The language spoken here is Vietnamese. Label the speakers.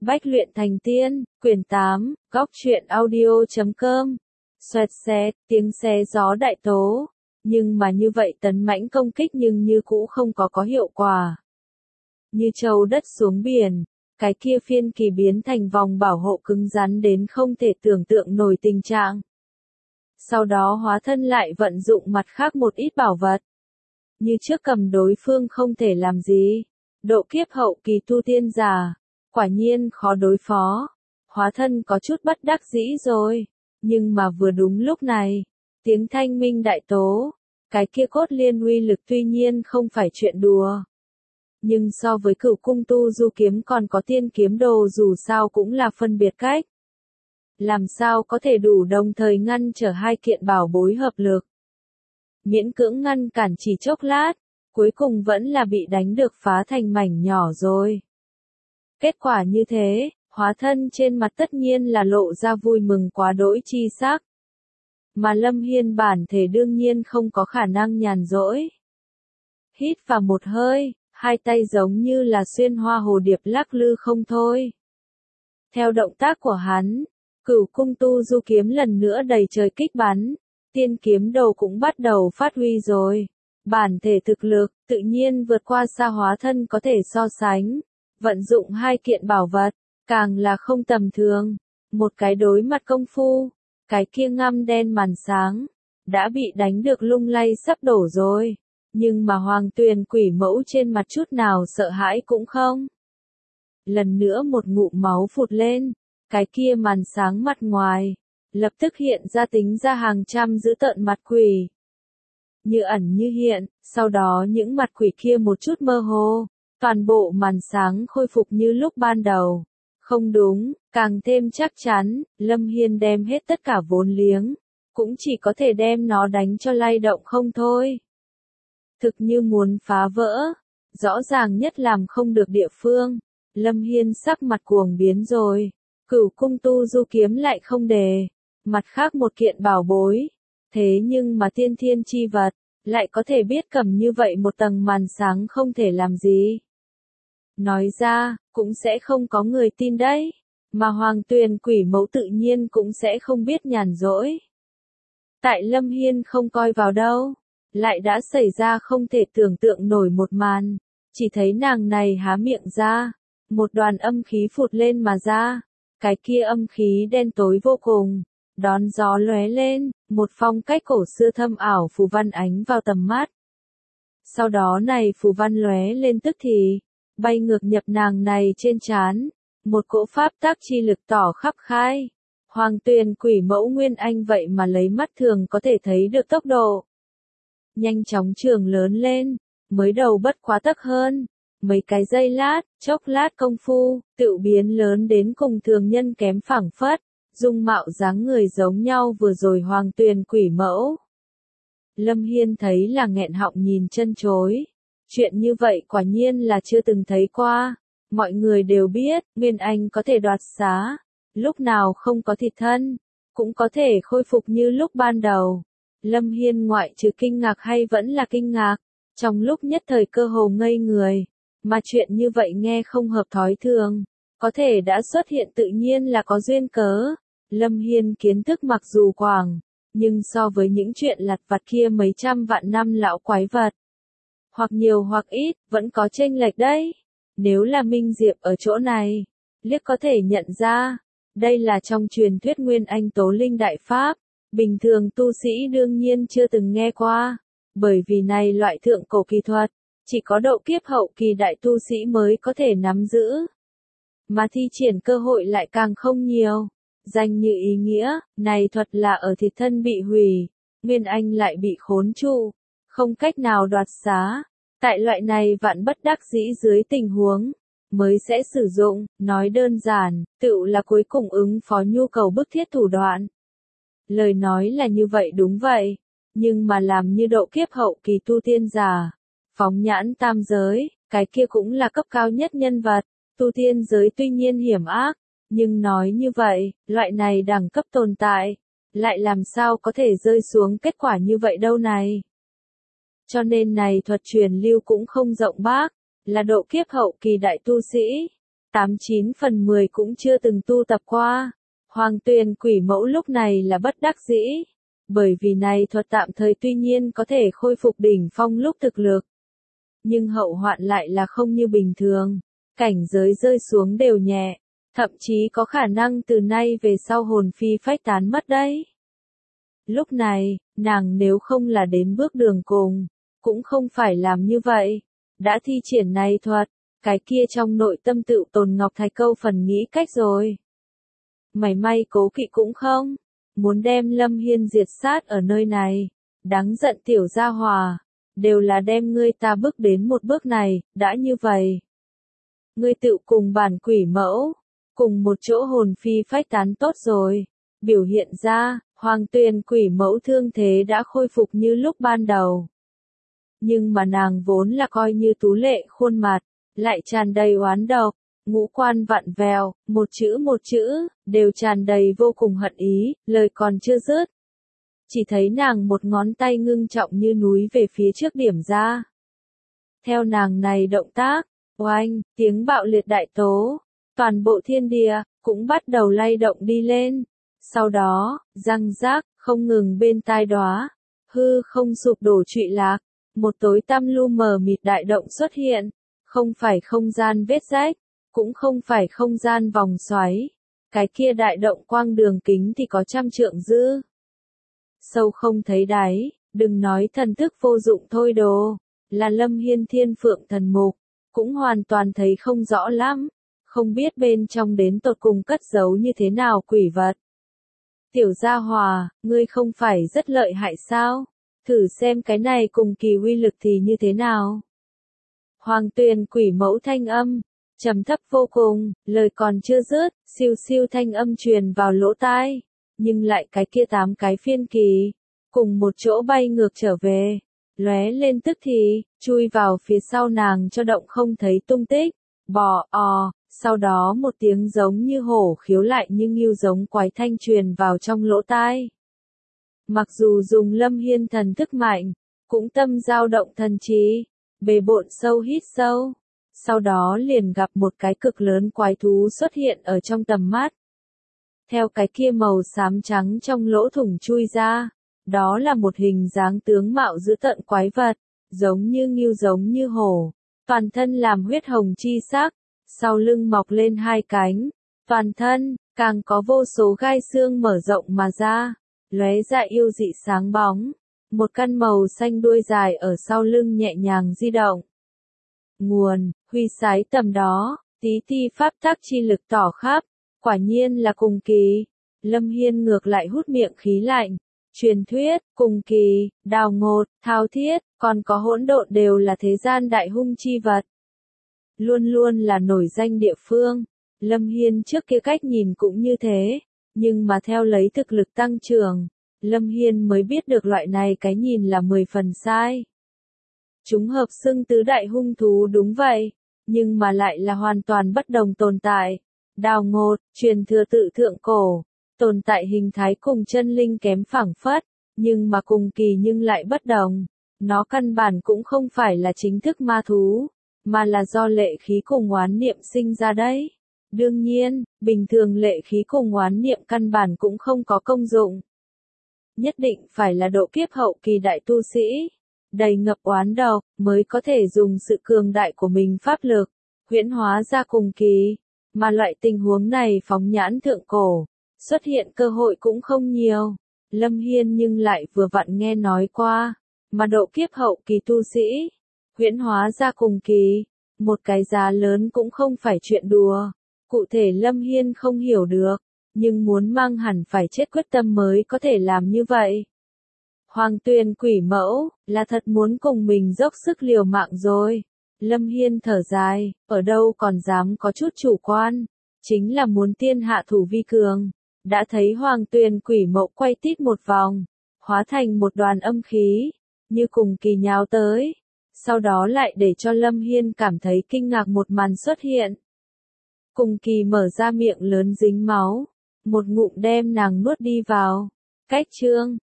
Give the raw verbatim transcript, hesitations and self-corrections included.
Speaker 1: Bách luyện thành tiên, quyển tám, góc truyện audio chấm com. Xoẹt xẹt, tiếng xe gió đại tố. Nhưng mà như vậy tấn mãnh công kích nhưng như cũ không có có hiệu quả. Như châu đất xuống biển, cái kia phiên kỳ biến thành vòng bảo hộ cứng rắn đến không thể tưởng tượng nổi tình trạng. Sau đó hóa thân lại vận dụng mặt khác một ít bảo vật. Như trước cầm đối phương không thể làm gì. Độ kiếp hậu kỳ tu tiên giả, quả nhiên khó đối phó. Hóa thân có chút bất đắc dĩ rồi. Nhưng mà vừa đúng lúc này, tiếng thanh minh đại tố, cái kia cốt liên uy lực tuy nhiên không phải chuyện đùa. Nhưng so với cửu cung tu du kiếm còn có tiên kiếm đồ dù sao cũng là phân biệt cách. Làm sao có thể đủ đồng thời ngăn trở hai kiện bảo bối hợp lực. Miễn cưỡng ngăn cản chỉ chốc lát, cuối cùng vẫn là bị đánh được phá thành mảnh nhỏ rồi. Kết quả như thế, hóa thân trên mặt tất nhiên là lộ ra vui mừng quá đỗi chi sắc. Mà Lâm Hiên bản thể đương nhiên không có khả năng nhàn rỗi. Hít vào một hơi, hai tay giống như là xuyên hoa hồ điệp lắc lư không thôi. Theo động tác của hắn, cửu cung tu du kiếm lần nữa đầy trời kích bắn, tiên kiếm đồ cũng bắt đầu phát huy rồi. Bản thể thực lực, tự nhiên vượt qua xa hóa thân có thể so sánh. Vận dụng hai kiện bảo vật, càng là không tầm thường. Một cái đối mặt công phu, cái kia ngăm đen màn sáng, đã bị đánh được lung lay sắp đổ rồi. Nhưng mà Hoàng Tuyền quỷ mẫu trên mặt chút nào sợ hãi cũng không. Lần nữa một ngụm máu phụt lên, cái kia màn sáng mặt ngoài, lập tức hiện ra tính ra hàng trăm dữ tợn mặt quỷ. Như ẩn như hiện, sau đó những mặt quỷ kia một chút mơ hồ, toàn bộ màn sáng khôi phục như lúc ban đầu. Không đúng, càng thêm chắc chắn, Lâm Hiên đem hết tất cả vốn liếng, cũng chỉ có thể đem nó đánh cho lay động không thôi. Thực như muốn phá vỡ, rõ ràng nhất làm không được địa phương, Lâm Hiên sắc mặt cuồng biến rồi, cửu cung tu du kiếm lại không đề, mặt khác một kiện bảo bối, thế nhưng mà tiên thiên chi vật, lại có thể biết cầm như vậy một tầng màn sáng không thể làm gì. Nói ra, cũng sẽ không có người tin đấy, mà Hoàng Tuyền quỷ mẫu tự nhiên cũng sẽ không biết nhàn rỗi. Tại Lâm Hiên không coi vào đâu, lại đã xảy ra không thể tưởng tượng nổi một màn, chỉ thấy nàng này há miệng ra, một đoàn âm khí phụt lên mà ra, cái kia âm khí đen tối vô cùng, đón gió lóe lên, một phong cách cổ xưa thâm ảo phù văn ánh vào tầm mắt. Sau đó này phù văn lóe lên tức thì, bay ngược nhập nàng này trên trán, một cỗ pháp tác chi lực tỏ khắp khai. Hoàng Tuyền quỷ mẫu nguyên anh vậy mà lấy mắt thường có thể thấy được tốc độ. Nhanh chóng trường lớn lên, mới đầu bất quá tấc hơn, mấy cái giây lát, chốc lát công phu, tự biến lớn đến cùng thường nhân kém phảng phất, dung mạo dáng người giống nhau vừa rồi Hoàng Tuyền quỷ mẫu. Lâm Hiên thấy là nghẹn họng nhìn chân chối. Chuyện như vậy quả nhiên là chưa từng thấy qua. Mọi người đều biết, Nguyên Anh có thể đoạt xá. Lúc nào không có thịt thân, cũng có thể khôi phục như lúc ban đầu. Lâm Hiên ngoại trừ kinh ngạc hay vẫn là kinh ngạc. Trong lúc nhất thời cơ hồ ngây người. Mà chuyện như vậy nghe không hợp thói thường. Có thể đã xuất hiện tự nhiên là có duyên cớ. Lâm Hiên kiến thức mặc dù quảng. Nhưng so với những chuyện lặt vặt kia mấy trăm vạn năm lão quái vật. Hoặc nhiều hoặc ít, vẫn có chênh lệch đấy. Nếu là Minh Diệp ở chỗ này, liếc có thể nhận ra, đây là trong truyền thuyết Nguyên Anh Tố Linh Đại Pháp, bình thường tu sĩ đương nhiên chưa từng nghe qua, bởi vì này loại thượng cổ kỳ thuật, chỉ có độ kiếp hậu kỳ đại tu sĩ mới có thể nắm giữ. Mà thi triển cơ hội lại càng không nhiều, danh như ý nghĩa, này thuật là ở thịt thân bị hủy, Nguyên Anh lại bị khốn trụ, không cách nào đoạt xá. Tại loại này vạn bất đắc dĩ dưới tình huống, mới sẽ sử dụng, nói đơn giản, tựu là cuối cùng ứng phó nhu cầu bức thiết thủ đoạn. Lời nói là như vậy đúng vậy, nhưng mà làm như độ kiếp hậu kỳ tu tiên giả, phóng nhãn tam giới, cái kia cũng là cấp cao nhất nhân vật, tu tiên giới tuy nhiên hiểm ác, nhưng nói như vậy, loại này đẳng cấp tồn tại, lại làm sao có thể rơi xuống kết quả như vậy đâu này. Cho nên này thuật truyền lưu cũng không rộng bác, là độ kiếp hậu kỳ đại tu sĩ. tám chín phần mười cũng chưa từng tu tập qua. Hoàng Tuyền quỷ mẫu lúc này là bất đắc dĩ, bởi vì này thuật tạm thời tuy nhiên có thể khôi phục đỉnh phong lúc thực lực, nhưng hậu hoạn lại là không như bình thường, cảnh giới rơi xuống đều nhẹ, thậm chí có khả năng từ nay về sau hồn phi phách tán mất đấy. Lúc này, nàng nếu không là đến bước đường cùng, cũng không phải làm như vậy, đã thi triển này thuật, cái kia trong nội tâm tự tồn Ngọc Thạch câu phần nghĩ cách rồi. Mảy may cố kỵ cũng không, muốn đem Lâm Hiên diệt sát ở nơi này, đáng giận tiểu gia hòa, đều là đem ngươi ta bước đến một bước này, đã như vậy. Ngươi tự cùng bản quỷ mẫu, cùng một chỗ hồn phi phách tán tốt rồi, biểu hiện ra, Hoàng Tuyền quỷ mẫu thương thế đã khôi phục như lúc ban đầu. Nhưng mà nàng vốn là coi như tú lệ khuôn mặt, lại tràn đầy oán độc, ngũ quan vặn vẹo, một chữ một chữ, đều tràn đầy vô cùng hận ý, lời còn chưa dứt. Chỉ thấy nàng một ngón tay ngưng trọng như núi về phía trước điểm ra. Theo nàng này động tác, oanh, tiếng bạo liệt đại tố, toàn bộ thiên địa, cũng bắt đầu lay động đi lên. Sau đó, răng rác, không ngừng bên tai đóa, hư không sụp đổ trụy lạc, một tối tăm lu mờ mịt đại động xuất hiện, không phải không gian vết rách, cũng không phải không gian vòng xoáy, cái kia đại động quang đường kính thì có trăm trượng dư. Sâu không thấy đáy, đừng nói thần thức vô dụng thôi đồ, là Lâm Hiên thiên phượng thần mục, cũng hoàn toàn thấy không rõ lắm, không biết bên trong đến tột cùng cất giấu như thế nào quỷ vật. Tiểu gia hòa, ngươi không phải rất lợi hại sao? Thử xem cái này cùng kỳ uy lực thì như thế nào? Hoàng Tuyền quỷ mẫu thanh âm, trầm thấp vô cùng, lời còn chưa dứt, siêu siêu thanh âm truyền vào lỗ tai, nhưng lại cái kia tám cái phiên kỳ, cùng một chỗ bay ngược trở về, lóe lên tức thì, chui vào phía sau nàng cho động không thấy tung tích, bò, ò, sau đó một tiếng giống như hổ khiếu lại như ngưu giống quái thanh truyền vào trong lỗ tai. Mặc dù dùng Lâm Hiên thần thức mạnh, cũng tâm dao động thần trí, bề bộn sâu hít sâu, sau đó liền gặp một cái cực lớn quái thú xuất hiện ở trong tầm mắt. Theo cái kia màu xám trắng trong lỗ thủng chui ra, đó là một hình dáng tướng mạo dữ tợn quái vật, giống như ngưu giống như hổ, toàn thân làm huyết hồng chi sắc, sau lưng mọc lên hai cánh, toàn thân, càng có vô số gai xương mở rộng mà ra, lóe ra yêu dị sáng bóng, một căn màu xanh đuôi dài ở sau lưng nhẹ nhàng di động. Nguồn, huy sái tầm đó, tí ti pháp tắc chi lực tỏ khắp, quả nhiên là cùng kỳ. Lâm Hiên ngược lại hút miệng khí lạnh, truyền thuyết, cùng kỳ, đào ngột, thao thiết, còn có hỗn độn đều là thế gian đại hung chi vật. Luôn luôn là nổi danh địa phương, Lâm Hiên trước kia cách nhìn cũng như thế, nhưng mà theo lấy thực lực tăng trưởng, Lâm Hiên mới biết được loại này cái nhìn là mười phần sai. Chúng hợp xưng tứ đại hung thú đúng vậy, nhưng mà lại là hoàn toàn bất đồng tồn tại. Đào ngột, truyền thừa tự thượng cổ, tồn tại hình thái cùng chân linh kém phảng phất, nhưng mà cùng kỳ nhưng lại bất đồng. Nó căn bản cũng không phải là chính thức ma thú, mà là do lệ khí cùng oán niệm sinh ra đấy. Đương nhiên, bình thường lệ khí cùng oán niệm căn bản cũng không có công dụng. Nhất định phải là độ kiếp hậu kỳ đại tu sĩ, đầy ngập oán độc, mới có thể dùng sự cường đại của mình pháp lực, huyễn hóa ra cùng kỳ. Mà loại tình huống này phóng nhãn thượng cổ, xuất hiện cơ hội cũng không nhiều. Lâm Hiên nhưng lại vừa vặn nghe nói qua, mà độ kiếp hậu kỳ tu sĩ, huyễn hóa ra cùng kỳ, một cái giá lớn cũng không phải chuyện đùa. Cụ thể Lâm Hiên không hiểu được, nhưng muốn mang hẳn phải chết quyết tâm mới có thể làm như vậy. Hoàng Tuyền quỷ mẫu, là thật muốn cùng mình dốc sức liều mạng rồi. Lâm Hiên thở dài, ở đâu còn dám có chút chủ quan, chính là muốn tiên hạ thủ vi cường. Đã thấy Hoàng Tuyền quỷ mẫu quay tít một vòng, hóa thành một đoàn âm khí, như cùng kỳ nhào tới. Sau đó lại để cho Lâm Hiên cảm thấy kinh ngạc một màn xuất hiện. Cùng kỳ mở ra miệng lớn dính máu, một ngụm đem nàng nuốt đi vào. Cách chương